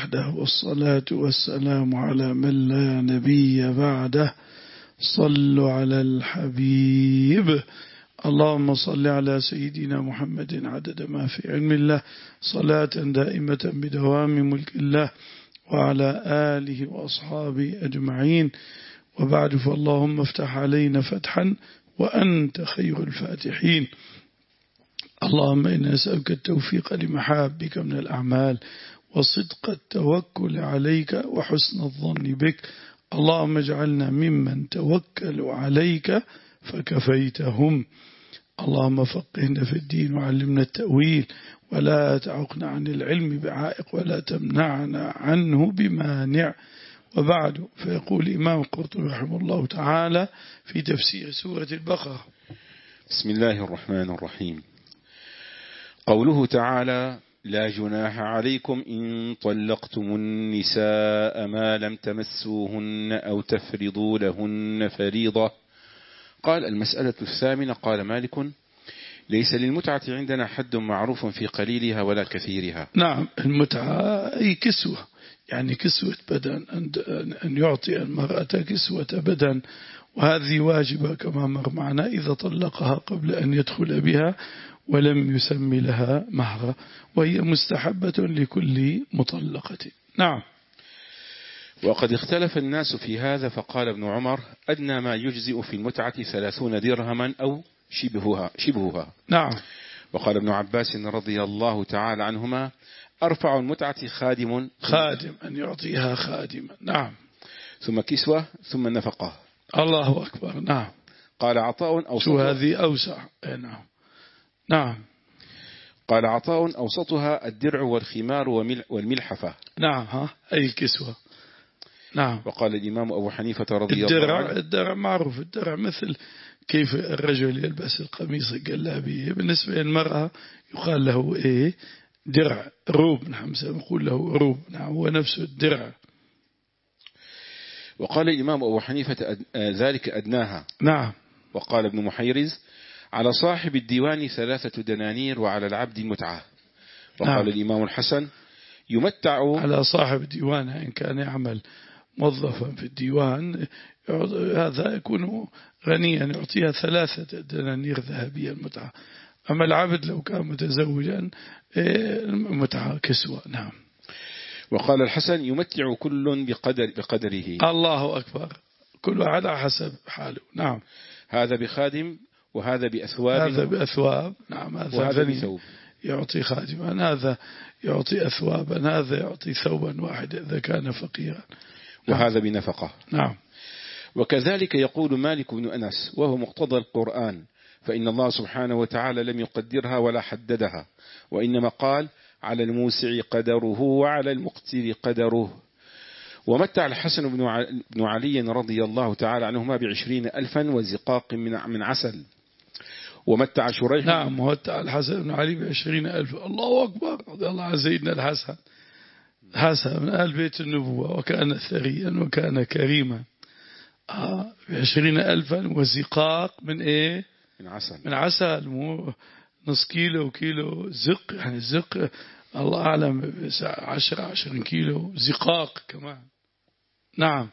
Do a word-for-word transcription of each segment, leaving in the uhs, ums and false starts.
والصلاة والسلام على من لا نبي بعده. صلوا على الحبيب. اللهم صل على سيدنا محمد عدد ما في علم الله صلاة دائمة بدوام ملك الله وعلى آله وأصحابه أجمعين. وبعد، فاللهم افتح علينا فتحا وأنت خير الفاتحين. اللهم إنا نسألك التوفيق لمحابك من الأعمال وصدق التوكل عليك وحسن الظن بك. اللهم اجعلنا ممن توكلوا عليك فكفيتهم. اللهم فقهنا في الدين وعلمنا التأويل ولا تعقنا عن العلم بعائق ولا تمنعنا عنه بمانع. وبعد، فيقول الإمام القرطبي رحمه الله تعالى في تفسير سورة البقرة: بسم الله الرحمن الرحيم. قوله تعالى: لا جناح عليكم إن طلقتم النساء ما لم تمسوهن أو تفرضوا لهن فريضة. قال: المسألة الثامنة. قال مالك: ليس للمتعة عندنا حد معروف في قليلها ولا كثيرها. نعم، المتعة أي كسوة، يعني كسوة بدن، أن يعطي المرأة كسوة بدن، وهذه واجبة كما مر معنا إذا طلقها قبل أن يدخل بها ولم يسمي لها مهرا، وهي مستحبة لكل مطلقة. نعم. وقد اختلف الناس في هذا، فقال ابن عمر: أدنى ما يجزئ في المتعة ثلاثون درهما أو شبهها, شبهها. نعم. وقال ابن عباس رضي الله تعالى عنهما: أرفع المتعة خادم خادم أن يعطيها خادما. نعم. ثم كسوة ثم نفقة. الله أكبر. نعم. قال عطاء أوسط. شو هذه أوسع. نعم. نعم. قال عطاء: أوسطها الدرع والخمار والملحفة. نعم، ها أي كسوة. نعم. وقال الإمام أبو حنيفة رضي الدرع الله عنه: الدرع معروف، الدرع مثل كيف الرجل يلبس القميص الجلابية، بالنسبة للمرأة يقال له إيه؟ درع، روب. نعم، نقول له روب. نعم، هو نفسه الدرع. وقال الإمام أبو حنيفة: ذلك أدناها. نعم. وقال ابن محيرز: على صاحب الديوان ثلاثة دنانير وعلى العبد متعة. وقال نعم. الإمام الحسن: يمتع على صاحب الديوان إن كان يعمل موظفا في الديوان، هذا يكون غنيا يعطيها ثلاثة دنانير ذهبية المتعة. أما العبد لو كان متزوجا المتعة كسوة. نعم. وقال الحسن: يمتع كل بقدر بقدره. الله أكبر، كل واحد على حسب حاله. نعم. هذا بخادم وهذا بأثواب. هذا بأثواب. نعم. هذا وهذا بثوب. يعطي خادما، هذا يعطي أثوابا، هذا يعطي ثوبا واحد إذا كان فقيرا. وهذا بنفقة. نعم. وكذلك يقول مالك بن أنس، وهو مقتضى القرآن، فإن الله سبحانه وتعالى لم يقدرها ولا حددها، وإنما قال: على الموسع قدره وعلى المقتر قدره. ومتع الحسن بن علي رضي الله تعالى عنهما بعشرين ألفا وزقاق من عسل. ومتع شريح. نعم، ومتع الحسن بن علي بعشرين ألف. الله أكبر، رضي الله عن سيدنا الحسن. حسن من آل بيت النبوة، وكان ثريا وكان كريما. آه بعشرين ألفا وزقاق من إيه؟ من عسل. من عسل، مو نص كيلو وكيلو زق، يعني زق الله أعلم عشرة عشرين كيلو زقاق كمان. نعم.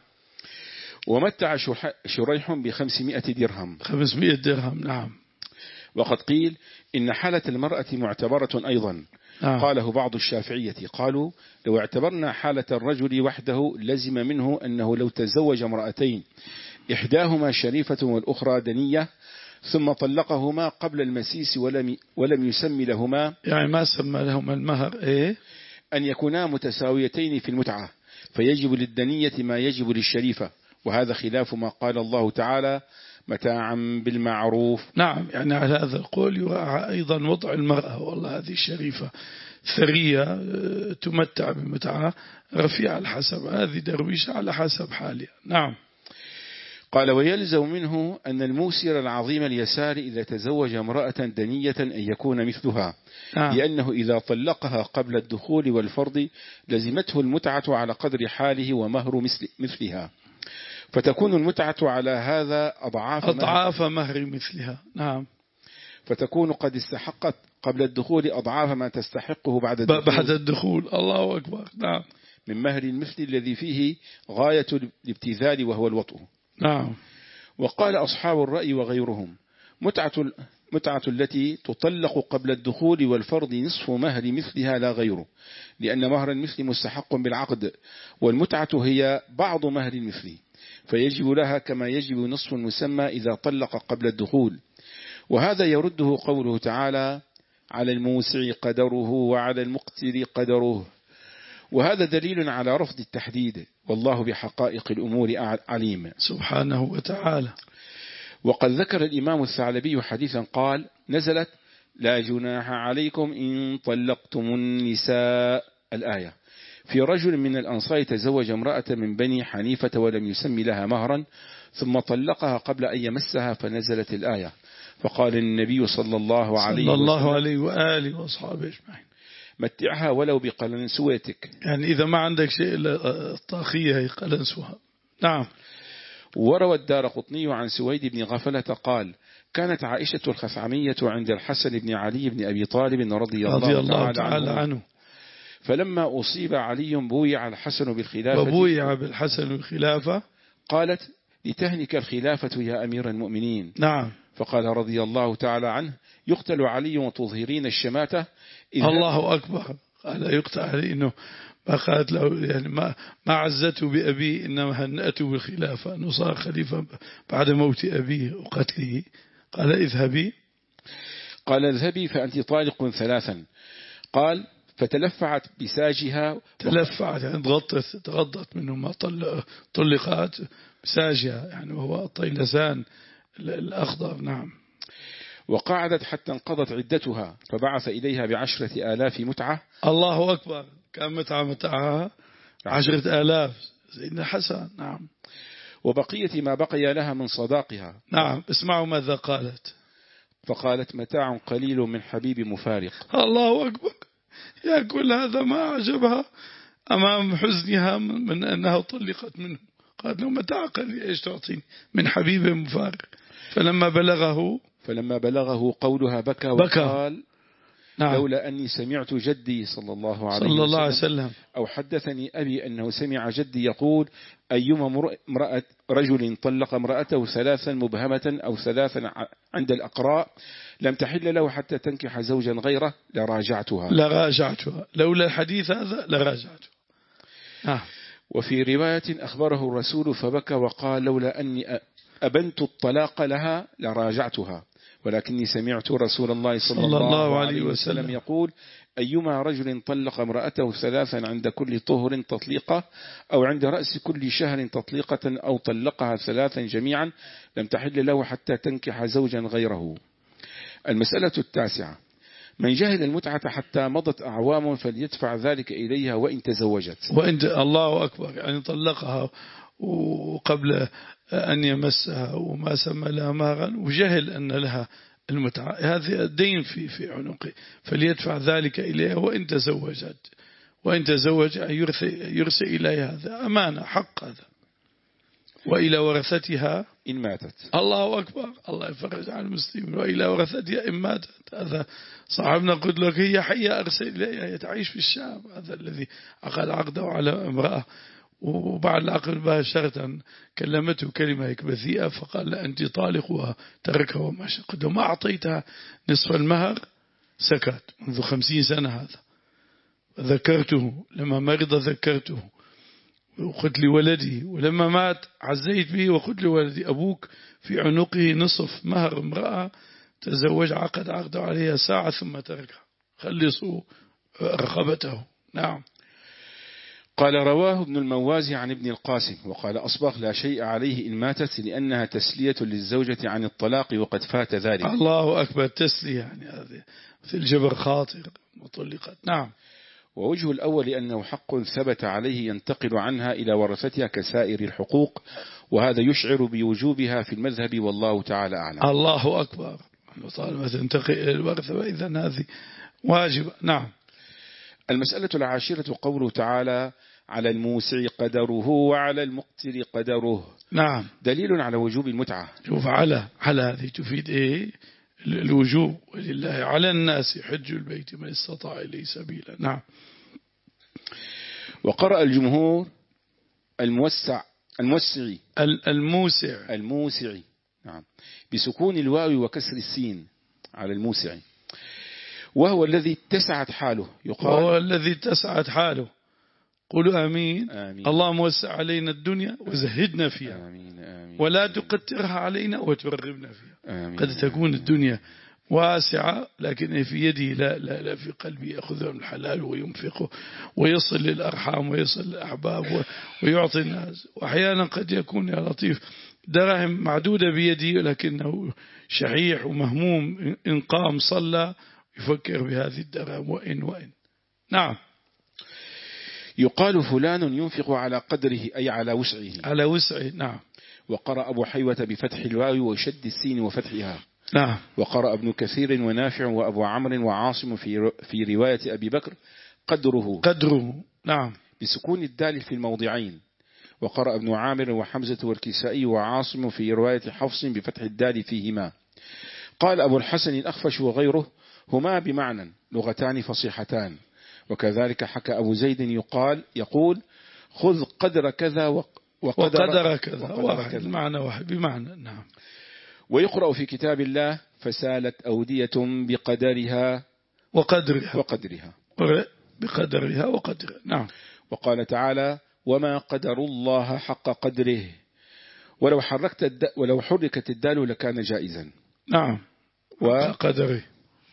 ومتع شريح بخمسمائة درهم. خمسمائة درهم. نعم. وقد قيل إن حالة المرأة معتبرة أيضا. نعم. قاله بعض الشافعية، قالوا: لو اعتبرنا حالة الرجل وحده لزم منه أنه لو تزوج امرأتين إحداهما شريفة والأخرى دنية ثم طلقهما قبل المسيس ولم ولم يسمي لهما، يعني ما سمى لهما المهر، إيه؟ أن يكونا متساويتين في المتعة، فيجب للدنية ما يجب للشريفة، وهذا خلاف ما قال الله تعالى: متاعا بالمعروف. نعم، يعني على هذا القول يراعى أيضا وضع المرأة. والله هذه الشريفة ثرية تمتع بمتعة رفيعة على حسب، هذه درويشة على حسب حالها. نعم. قال: ويلزم منه أن الموسر العظيم اليسار إذا تزوج امرأة دنية أن يكون مثلها. نعم. لأنه إذا طلقها قبل الدخول والفرض لزمته المتعة على قدر حاله ومهر مثل مثلها، فتكون المتعة على هذا أضعاف أضعاف مهر, مهر مثلها. نعم. فتكون قد استحقت قبل الدخول أضعاف ما تستحقه بعد الدخول. بعد الدخول. الله أكبر. نعم. من مهر المثل الذي فيه غاية الابتذال وهو الوطء. نعم. وقال أصحاب الرأي وغيرهم متعة متعة التي تطلق قبل الدخول والفرض نصف مهر مثلها لا غيره، لأن مهر المثل مستحق بالعقد، والمتعة هي بعض مهر المثل، فيجب لها كما يجب نصف المسمى إذا طلق قبل الدخول. وهذا يرده قوله تعالى على الموسع قدره وعلى المقتر قدره، وهذا دليل على رفض التحديد، والله بحقائق الأمور عليم سبحانه وتعالى. وقد ذكر الإمام الثعلبي حديثا قال نزلت لا جناح عليكم إن طلقتم النساء الآية، في رجل من الأنصار تزوج امرأة من بني حنيفة ولم يسمي لها مهرا ثم طلقها قبل أن يمسها فنزلت الآية، فقال النبي صلى الله عليه صلى الله عليه وآله وأصحابه أجمعين متعها ولو بقلنسوتك، يعني إذا ما عندك شيء إلا الطاخية هي قلنسوها. نعم. وروى الدارقطني عن سويد بن غفلة قال كانت عائشة الخثعمية عند الحسن بن علي بن أبي طالب رضي الله, رضي الله تعالى, تعالى عنه, عنه فلما أصيب علي بويع الحسن بالخلافة وبويع بالحسن بالخلافة قالت لتهنك الخلافة يا أمير المؤمنين. نعم. فقال رضي الله تعالى عنه يقتل علي وتظهرين الشماتة. الله أكبر. قال يقتل علي إنه ما قالت له يعني ما ما عزته بأبيه إنما هنأته بالخلافة أنه صار خليفة بعد موت أبيه وقتله. قال اذهبي. قال اذهبي فأنت طالق ثلاثا. قال فتلفعت بساجها تلفعت يعني تغطت تغضت منه ما طلقات بساجها يعني وهو الطيلسان الأخضر. نعم. وقعدت حتى انقضت عدتها فبعث إليها بعشرة آلاف متعة. الله أكبر. كان متعة متعها عشرة آلاف سيدنا حسن. نعم. وبقية ما بقي لها من صداقها. نعم. اسمعوا ماذا قالت. فقالت متاع قليل من حبيب مفارق. الله أكبر. يا كل هذا ما عجبها أمام حزنها من أنها طلقت منه. قالت له متاع قليل إيش تعطيني من حبيب مفارق. فلما بلغه فلما بلغه قولها بكى, بكى. وقال نعم. لولا أني سمعت جدي صلى الله عليه, صلى الله عليه وسلم, وسلم أو حدثني أبي أنه سمع جدي يقول أيما امرأة رجل طلق امرأته ثلاثا مبهمة أو ثلاثا عند الأقراء لم تحل له حتى تنكح زوجا غيره لراجعتها لراجعتها لولا الحديث هذا لراجعتها. آه. وفي رواية أخبره الرسول فبكى وقال لولا أني أبنت الطلاق لها لراجعتها، ولكني سمعت رسول الله صلى, صلى الله عليه وسلم, وسلم يقول أيما رجل طلق امرأته ثلاثا عند كل طهر تطليقة أو عند رأس كل شهر تطليقة أو طلقها ثلاثا جميعا لم تحل له حتى تنكح زوجا غيره. المسألة التاسعة من جهل المتعة حتى مضت أعوام فليدفع ذلك إليها وإن تزوجت. وإن الله أكبر يعني طلقها وقبل أن يمسها وما سمى لها مهرا وجهل أن لها المتعة هذه الدين في في عنقه فليدفع ذلك إليها وإن تزوجت. وإن تزوج يرثي, يرثي إليها هذا أمانة حق هذا. وإلى ورثتها إن ماتت. الله أكبر. الله يفرج عن المسلمين. وإلى ورثتها إن ماتت. هذا صاحبنا قلت لك هي حية أرسل إليها تعيش في الشام. هذا الذي عقد عقده على امرأة وبعد العقد مباشرة كلمته كلمة هيك بذيئة فقال لا أنت طالق وتركها وماشي. قلت ما أعطيتها نصف المهر سكت منذ خمسين سنة هذا. ذكرته لما مرض ذكرته وقلت لولدي ولما مات عزيت به وقلت لولدي أبوك في عنقه نصف مهر امرأة تزوج عقد عقده عليها ساعة ثم تركها خلصوا رقبته. نعم. قال رواه ابن الموازي عن ابن القاسم وقال أصبغ لا شيء عليه إن ماتت لأنها تسلية للزوجة عن الطلاق وقد فات ذلك. الله أكبر. تسلية يعني هذه في الجبر خاطر مطلقت. نعم. ووجه الأول أنه حق ثبت عليه ينتقل عنها إلى ورثتها كسائر الحقوق وهذا يشعر بوجوبها في المذهب والله تعالى أعلم. الله أكبر. طالما تنتقل إلى الورثة وإذن هذه واجب. نعم. المسألة العاشرة قوله تعالى على الموسع قدره وعلى المقتر قدره. نعم. دليل على وجوب المتعة. شوف على على هذه تفيد إيه الوجوب ولله على الناس حج البيت من استطاع إليه سبيلا. نعم. وقرأ الجمهور الموسع الموسعي الموسع الموسعي نعم بسكون الواو وكسر السين على الموسعي، وهو الذي اتسعت حاله. يقال وهو الذي اتسعت حاله. قولوا آمين. آمين. اللهم وسع علينا الدنيا وزهدنا فيها. آمين. آمين. ولا تقترها علينا وترغبنا فيها. آمين. قد تكون الدنيا واسعة لكن في يده لا, لا, لا في قلبه يأخذه من الحلال وينفقه ويصل للأرحام ويصل للأحباب ويعطي الناس. وأحيانا قد يكون يا لطيف دراهم معدودة بيده لكنه شحيح ومهموم، إن قام صلى يفكر بهذه الدراهم وإن وإن. نعم. يقال فلان ينفق على قدره أي على وسعه. على وسعه. نعم. وقرأ أبو حيوة بفتح الواو وشد السين وفتحها. نعم. وقرأ ابن كثير ونافع وأبو عمرو وعاصم في في رواية أبي بكر قدره قدره. نعم. بسكون الدال في الموضعين. وقرأ ابن عامر وحمزة والكسائي وعاصم في رواية حفص بفتح الدال فيهما. قال أبو الحسن الأخفش وغيره هما بمعنى لغتان فصيحتان. وكذلك حكى أبو زيد يقال يقول خذ قدر كذا وقدر, وقدر كذا واحد المعنى واحد بمعنى. نعم. ويقرأ في كتاب الله فسالت أودية بقدرها وقدرها وقدرها بقدرها وقدرها. نعم. وقال تعالى وما قدر الله حق قدره ولو حركت الد... ولو حركت الدال لكان جائزا. نعم. وقدره.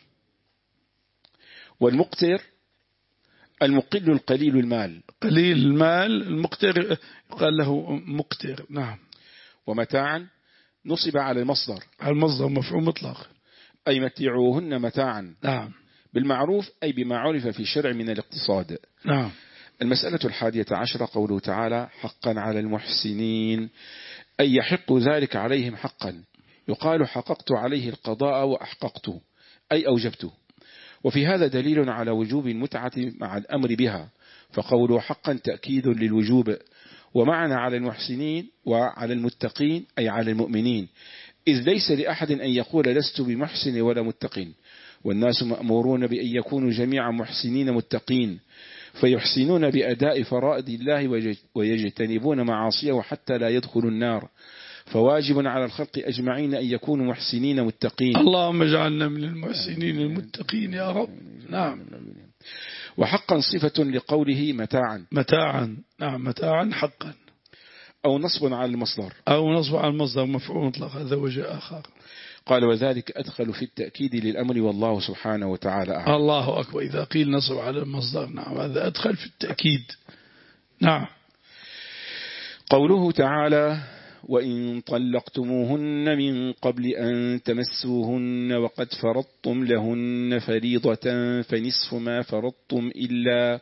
والمقتر المقل القليل المال. قليل المال. المقتر يقال له مقتر. نعم. ومتاعا نصب على المصدر. على المصدر مفعول مطلق. أي متعوهن متاعا. نعم. بالمعروف أي بما عرف في الشرع من الاقتصاد. نعم. المسألة الحادية عشرة قوله تعالى حقا على المحسنين أي يحق ذلك عليهم حقا. يقال حققت عليه القضاء وأحققته أي أوجبته. وفي هذا دليل على وجوب المتعة مع الأمر بها، فقوله حقا تأكيد للوجوب. ومعنى على المحسنين وعلى المتقين أي على المؤمنين، إذ ليس لأحد أن يقول لست بمحسن ولا متقين، والناس مأمورون بأن يكونوا جميعا محسنين متقين، فيحسنون بأداء فرائض الله ويجتنبون معاصيه حتى لا يدخلوا النار. فواجب على الخلق أجمعين أن يكونوا محسنين متقين. اللهم اجعلنا من المحسنين المتقين يا رب. نعم. وحقا صفة لقوله متاعا. متاعا. نعم. متاعا حقا. أو نصب على المصدر. أو نصب على المصدر مفعول مطلق. هذا وجه آخر. قال وذلك أدخل في التأكيد للأمر والله سبحانه وتعالى أعلم. الله أكبر. إذا قيل نصب على المصدر نعم هذا أدخل في التأكيد. نعم. قوله تعالى وإن طلقتموهن من قبل أن تمسوهن وقد فرضتم لهن فريضة فنصف ما فرضتم إلا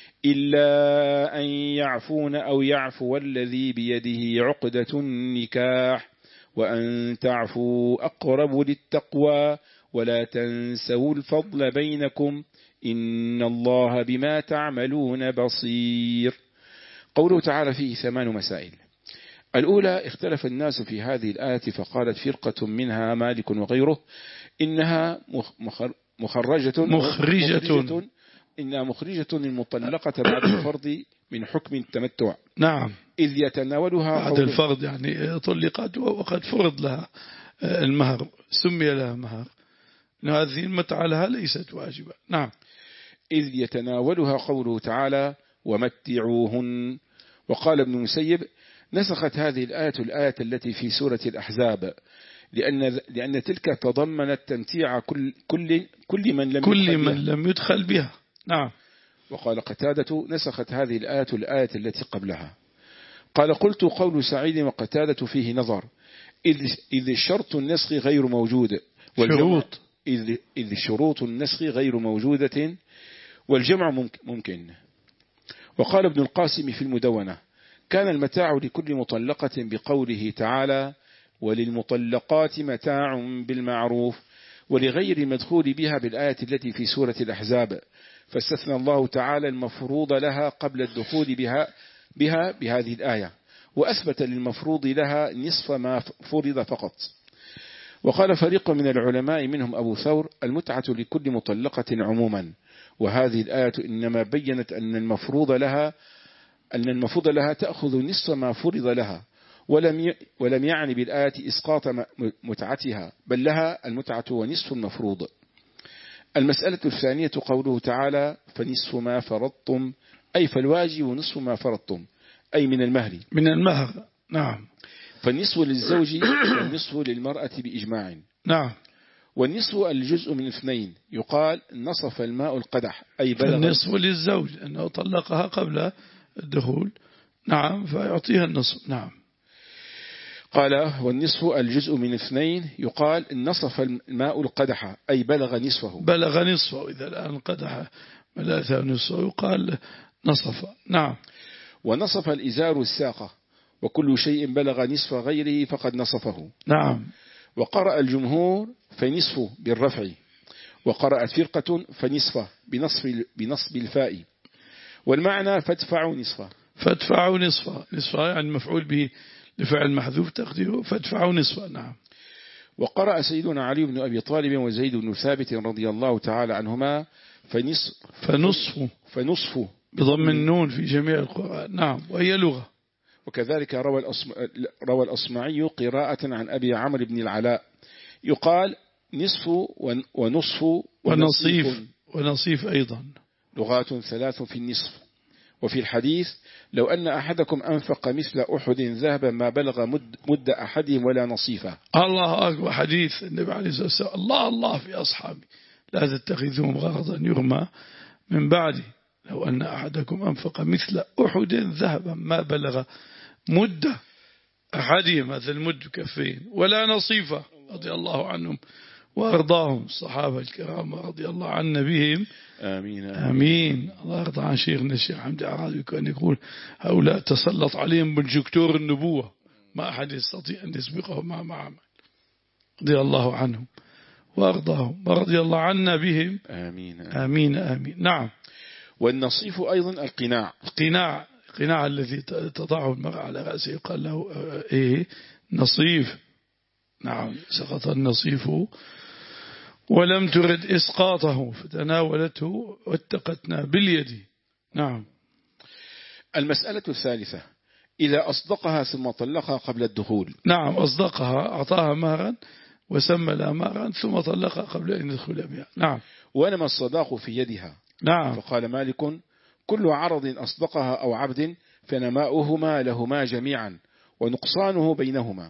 إلا أن يعفون أو يعفو الذي بيده عقدة النكاح وأن تعفوا أقرب للتقوى ولا تنسوا الفضل بينكم إن الله بما تعملون بصير. قوله تعالى فيه ثمان مسائل. الأولى اختلف الناس في هذه الآية فقالت فرقة منها مالك وغيره إنها مخرجة مخرجة إنها مخرجة المطلقة بعد الفرض من حكم التمتع. نعم. إذ يتناولها بعد الفرض يعني طلقت وقد فرض لها المهر سمي لها مهر، هذه المتعة لها ليست واجبة. نعم. إذ يتناولها قوله تعالى ومتعوهن. وقال ابن مسيب نسخت هذه الآية الآية التي في سورة الأحزاب لأن لأن تلك تضمنت تمتيع كل كل كل من لم كل يدخل من لم يدخل بها. نعم. وقال قتادة نسخت هذه الآية الآية التي قبلها. قال قلت قول سعيد وقتادة فيه نظر إذ إذ شرط النسخ غير موجود شروط إذ إذ شروط النسخ غير موجودة والجمع ممكن. وقال ابن القاسم في المدونة كان المتاع لكل مطلقة بقوله تعالى وللمطلقات متاع بالمعروف ولغير المدخول بها بالآية التي في سورة الأحزاب، فاستثنى الله تعالى المفروض لها قبل الدخول بها بها بهذه الآية وأثبت للمفروض لها نصف ما فرض فقط. وقال فريق من العلماء منهم أبو ثور المتعة لكل مطلقة عموما وهذه الآية إنما بيّنت أن المفروض لها أن المفروض لها تأخذ نصف ما فرض لها، ولم ولم يعني بالآية إسقاط متعتها، بل لها المتعة ونصف المفروض. المسألة الثانية قوله تعالى فنصف ما فرضتم، أي فالواجب نصف ما فرضتم، أي من المهر من المهر. نعم. فالنصف للزوج والنصف للمرأة بإجماع. نعم. والنصف الجزء من اثنين، يقال نصف الماء القدح، أي بلغ. النصف للزوج أنه طلقها قبل الدخول، نعم، فيعطيها النصف. نعم. قال والنصف الجزء من اثنين، يقال نصف الماء القدح، أي بلغ نصفه. بلغ نصفه، إذا الآن القدح ملأته نصفه يقال نصف. نعم. ونصف الإزار الساقة، وكل شيء بلغ نصف غيره فقد نصفه. نعم. وقرأ الجمهور فنصف بالرفع، وقرأت فرقة فنصفه بنصف بنصب الفاء، والمعنى فادفعوا نصفه. فادفعوا نصفه، نصفه يعني مفعول به لفعل محذوف تقديره فادفعوا نصفه. نعم. وقرأ سيدنا علي بن أبي طالب وزيد بن ثابت رضي الله تعالى عنهما فنصف فنصف فنصف بضم النون في جميع القرآن. نعم، وهي لغة. وكذلك روى روى الأصمعي قراءة عن أبي عمرو بن العلاء، يقال نصف ونصف ونصيف ونصيف أيضا، لغات ثلاث في النصف. وفي الحديث لو أن أحدكم أنفق مثل أحد ذهبا ما بلغ مد, مد أحدهم ولا نصيفه. الله أكبر. حديث النبي عليه الصلاة والسلام الله الله في أصحابي لا تتخذهم غرضا يرمى من بعدي، لو أن أحدكم أنفق مثل أحد ذهبا ما بلغ مد أحدهم، هذا المد كفين، ولا نصيفه، رضي الله عنهم وأرضاهم الصحابة الكرام رضي الله عنا بهم. آمين آمين. الله يرضى عن شيخنا الشيخ حمد عرابي، كان يقول هؤلاء تسلط عليهم بنجكتور النبوة، ما أحد يستطيع أن يسبقه مع معامل، رضي الله عنهم وأرضاهم ورضي الله عنا بهم. آمين آمين آمين. نعم. والنصيف أيضا القناع. القناع، القناع الذي تضعه المرأة على رأسه يقال له إيه نصيف. نعم. سقط النصيف ولم ترد إسقاطه فتناولته واتقتنا باليد. نعم. المسألة الثالثة إذا أصدقها ثم طلقها قبل الدخول. نعم، أصدقها أعطاها مهرا وسمى لها مهرا ثم طلقها قبل أن يدخل بها. نعم. ونما الصداق في يدها. نعم. فقال مالك كل عرض أصدقها أو عبد فنماؤهما لهما جميعا ونقصانه بينهما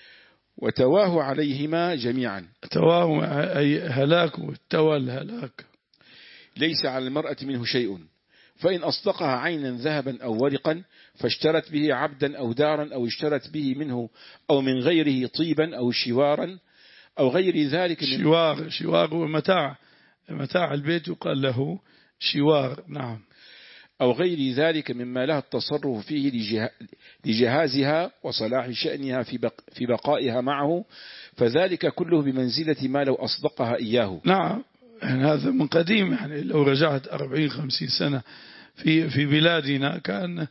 وتواه عليهما جميعا. تواه أي هلاك، والتوى الهلاك. ليس على المرأة منه شيء، فإن أصدقها عينا ذهبا أو ورقا فاشترت به عبدا أو دارا أو اشترت به منه أو من غيره طيبا أو شوارا أو غير ذلك. شوار شوار ومتاع متاع البيت يقال له شوار. نعم. أو غير ذلك مما لها التصرف فيه لجهازها وصلاح شأنها في بقائها معه، فذلك كله بمنزلة ما لو أصدقها إياه. نعم. يعني هذا من قديم، يعني لو رجعت أربعين خمسين سنة في في بلادنا كان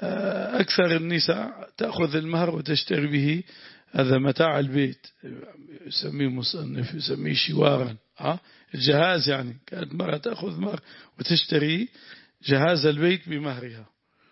أكثر النساء تأخذ المهر وتشتري به هذا متاع البيت، يسميه مصنف يسميه شوارا، الجهاز. يعني كانت مرة تأخذ مهر وتشتري جهاز البيت بمهرها.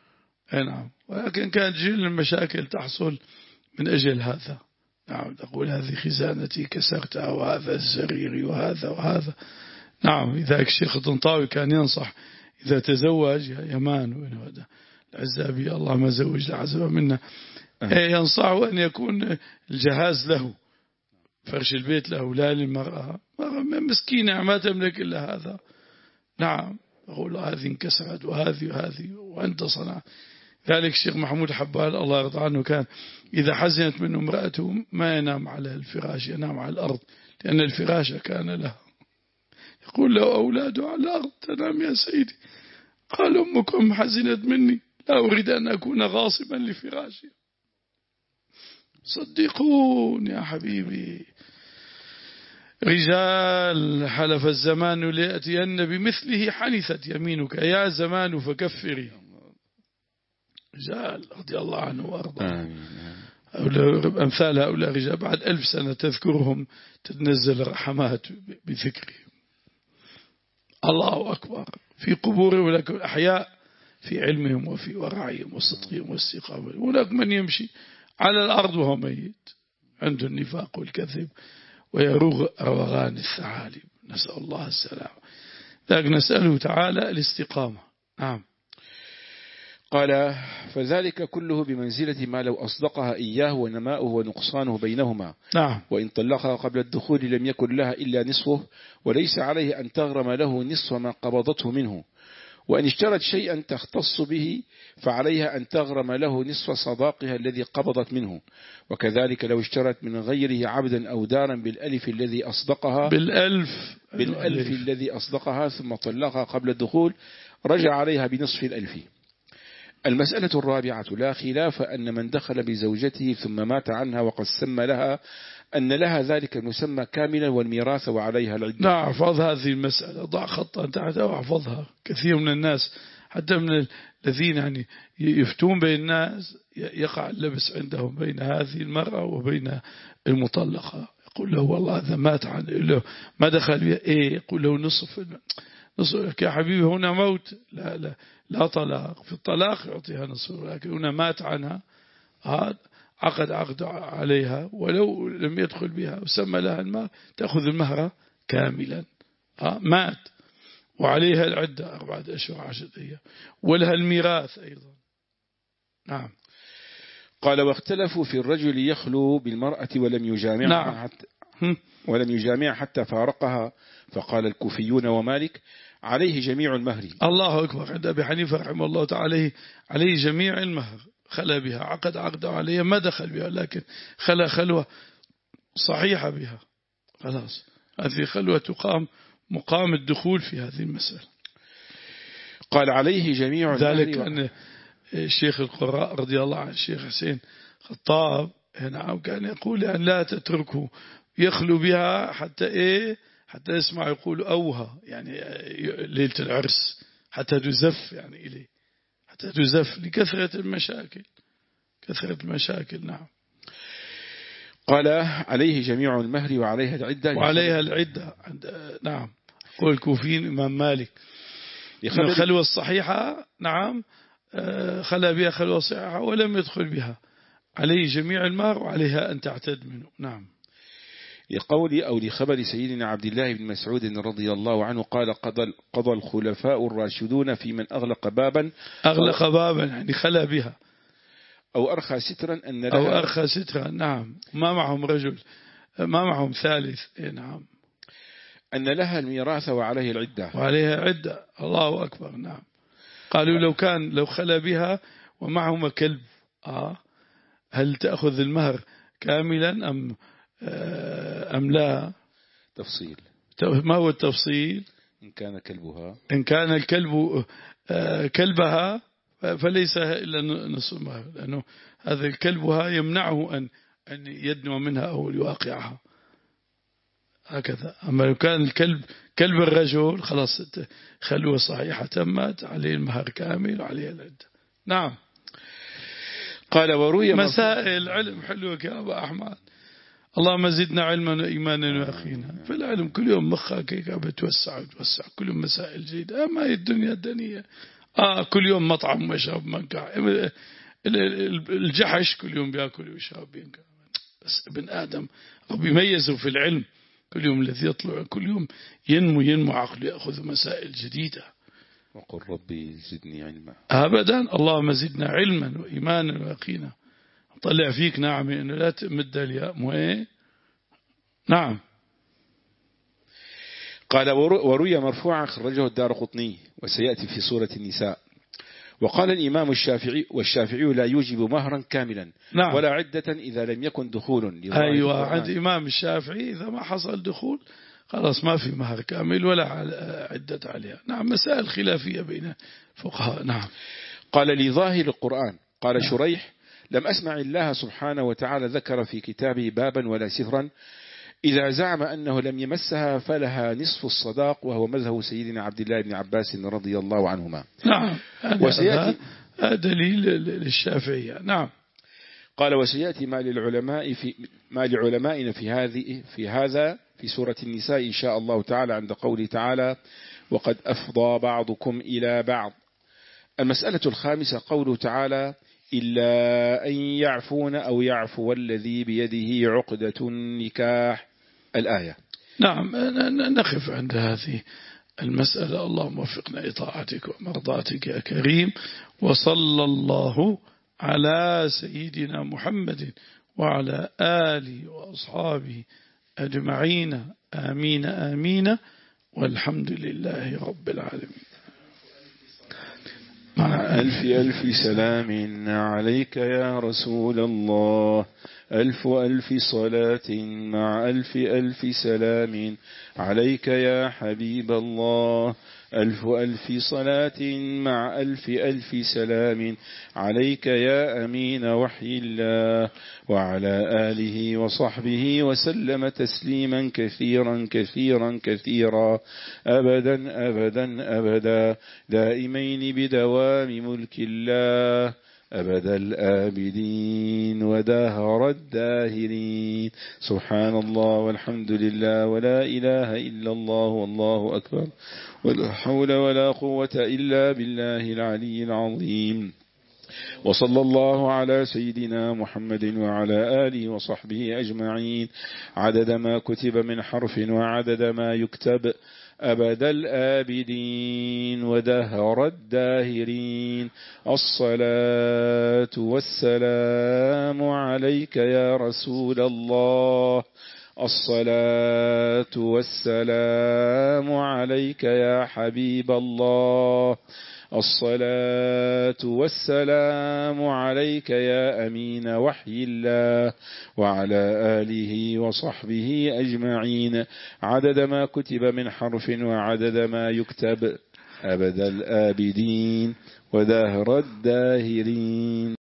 نعم. ولكن كانت جل المشاكل تحصل من أجل هذا. نعم. تقول هذه خزانتي كسرتها وهذا السريري وهذا وهذا. نعم. لذلك الشيخ الطنطاوي كان ينصح إذا تزوج يا يمان وهذا العزابي الله ما زوج العزبة منا، ينصحه أن يكون الجهاز له، فرش البيت له لا للمرأة، مسكينة ما تملك إلا هذا. نعم. أقول هذه انكسرت وهذه وهذه وأنت صنع ذلك. الشيخ محمود حبال الله يرضى عنه كان إذا حزنت منه امرأته ما ينام على الفراش، ينام على الأرض، لأن الفراش كان له. يقول له أولاده على الأرض تنام يا سيدي. قال أمكم حزنت مني، لا أريد أن أكون غاصبا لفراشي. صدقون يا حبيبي. رجال حلف الزمان ليأتين بمثله حنثت يمينك يا زمان فكفري. رجال رضي الله عنه وأرضاه. أمثال هؤلاء الرجال بعد ألف سنة تذكرهم تتنزل رحمات بذكرهم. الله أكبر في قبورهم، ولكن أحياء في علمهم وفي ورعهم وصدقهم واستقامهم. هناك من يمشي على الأرض وهو ميت، عنده النفاق والكذب ويروغ روغان الثعالب، نسأل الله السلام. لكن نسأله تعالى الاستقامة. نعم. قال فذلك كله بمنزلة ما لو أصدقها إياه ونماؤه ونقصانه بينهما. نعم. وإن طلقها قبل الدخول لم يكن لها إلا نصفه، وليس عليه أن تغرم له نصف ما قبضته منه. وإن اشترت شيئا تختص به فعليها أن تغرم له نصف صداقها الذي قبضت منه. وكذلك لو اشترت من غيره عبدا أو دارا بالألف الذي أصدقها بالألف بالألف الذي أصدقها ثم طلقها قبل الدخول رجع عليها بنصف الألف. المسألة الرابعة: لا خلاف أن من دخل بزوجته ثم مات عنها وقد سمى لها أن لها ذلك المسمى كاملا والميراث وعليها العدة. نعم، احفظ هذه المسألة، ضع خطا تحتها واحفظها. كثير من الناس حتى من الذين يعني يفتون بين الناس يقع اللبس عندهم بين هذه المرأة وبين المطلقة. يقول له والله إذا مات عنه له ما دخل بها إيه، يقول له نصف نصف. يا حبيبي هنا موت، لا لا لا طلاق. في الطلاق يعطيها نصف، لكن هنا مات عنها هذا عقد عقد عليها ولو لم يدخل بها وسمى لها المهر تأخذ المهر كاملا. مات وعليها العدة أربعة أشهر عشرة أيام ولها الميراث أيضا. نعم. قال واختلفوا في الرجل يخلو بالمرأة ولم يجامعها. نعم. حتى ولم يجامع حتى فارقها، فقال الكوفيون ومالك عليه جميع المهر. الله أكبر. عند أبي حنيفة رحمه الله تعالى عليه جميع المهر، خلا بها عقد عقد عليها ما دخل بها، لكن خلا خلوة صحيحة بها، خلاص هذه خلوة تقام مقام الدخول في هذه المسألة. قال عليه جميع ذلك أن الشيخ القراء رضي الله عنه الشيخ حسين خطاب هنا كان يقول أن لا تتركه يخلو بها حتى إيه حتى يسمع يقول أوها، يعني ليلة العرس حتى تزف يعني إليه، حتى تزف لكثرة المشاكل، كثرة المشاكل. نعم. قال عليه جميع المهر وعليها العدة. وعليها العدة. نعم. قول الكوفيين إمام مالك الخلوة الصحيحة. نعم. خلى بها خلوة صحيحة ولم يدخل بها، عليه جميع المهر وعليها أن تعتد منه. نعم. لقول أو لخبر سيدنا عبد الله بن مسعود رضي الله عنه قال قضى, قضى الخلفاء الراشدون في من أغلق بابا أغلق بابا يعني خلى بها أو أرخى سترا أن لها أو أرخى سترا. نعم. ما معهم رجل، ما معهم ثالث. نعم. أن لها الميراث وعليه العدة. وعليها عدة. الله أكبر. نعم. قالوا لو كان لو خلى بها ومعهما كلب آه هل تأخذ المهر كاملا أم أم لا؟ تفصيل. ما هو التفصيل؟ إن كان كلبها إن كان الكلب كلبها فليس إلا نصف المهر، لأنه هذا كلبها يمنعه أن أن يدنو منها أو يواقعها هكذا. أما لو كان الكلب كلب الرجل خلاص خلوه صحيحة تمت، عليه المهر كامل وعليه العدة. نعم. قال وروي مسائل علم حلوة يا أبا أحمد، اللهم زدنا علما وإيمانا ويقينا. في العلم كل يوم مخك بتوسع وتوسع، كل يوم مسائل جديدة. ما هي الدنيا الدنيا آه كل يوم مطعم ويشرب منكع، الجحش كل يوم بيأكل ويشرب بينكع. بس ابن آدم رب يميزه في العلم، كل يوم الذي يطلع كل يوم ينمو ينمو عقله، يأخذ مسائل جديدة. وقل ربي زدني علما. أبدا. اللهم زدنا علما وإيمانا ويقينا. طلع فيك نعم إنه لا تمد الياء مو إيه. نعم. قال وروي مرفوعا خرجه الدارقطني وسيأتي في سورة النساء. وقال الإمام الشافعي والشافعي لا يوجب مهرا كاملا. نعم. ولا عدة إذا لم يكن دخول. أيوة. عند إمام الشافعي إذا ما حصل دخول خلاص ما في مهر كامل ولا عدة عليها. نعم. مسائل خلافية بين الفقهاء. نعم. قال لظاهر القرآن قال نعم. شريح لم أسمع الله سبحانه وتعالى ذكر في كتابه بابا ولا سترا إذا زعم أنه لم يمسها فلها نصف الصداق، وهو مذهب سيدنا عبد الله بن عباس رضي الله عنهما. نعم. وسيأتي دليل للشافعية. نعم. قال وسيأتي ما للعلماء في ما لعلمائنا في هذه في هذا في سورة النساء إن شاء الله تعالى عند قوله تعالى وقد أفضى بعضكم إلى بعض. المسألة الخامسة قوله تعالى إلا أن يعفون أو يعفو الذي بيده عقدة النكاح، الآية. نعم، نقف عند هذه المسألة. اللهم وفقنا لطاعتك ومرضاتك يا كريم، وصلى الله على سيدنا محمد وعلى آله وأصحابه أجمعين، آمين آمين، والحمد لله رب العالمين. مع ألف ألف سلام عليك يا رسول الله، ألف ألف صلاة مع ألف ألف سلام عليك يا حبيب الله، ألف ألف صلاة مع ألف ألف سلام عليك يا أمين وحي الله، وعلى آله وصحبه وسلم تسليما كثيرا كثيرا كثيرا أبدا أبدا أبدا، دائمين بدوام ملك الله أبد الآبدين ودهر الداهرين. سبحان الله والحمد لله ولا إله إلا الله والله أكبر، ولا حول ولا قوة إلا بالله العلي العظيم. وصلى الله على سيدنا محمد وعلى آله وصحبه أجمعين، عدد ما كتب من حرف وعدد ما يكتب، أبد الآبدين ودهر الداهرين. الصلاة والسلام عليك يا رسول الله، الصلاة والسلام عليك يا حبيب الله، الصلاة والسلام عليك يا أمين وحي الله، وعلى آله وصحبه أجمعين، عدد ما كتب من حرف وعدد ما يكتب، أبد الآبدين ودهر الداهرين.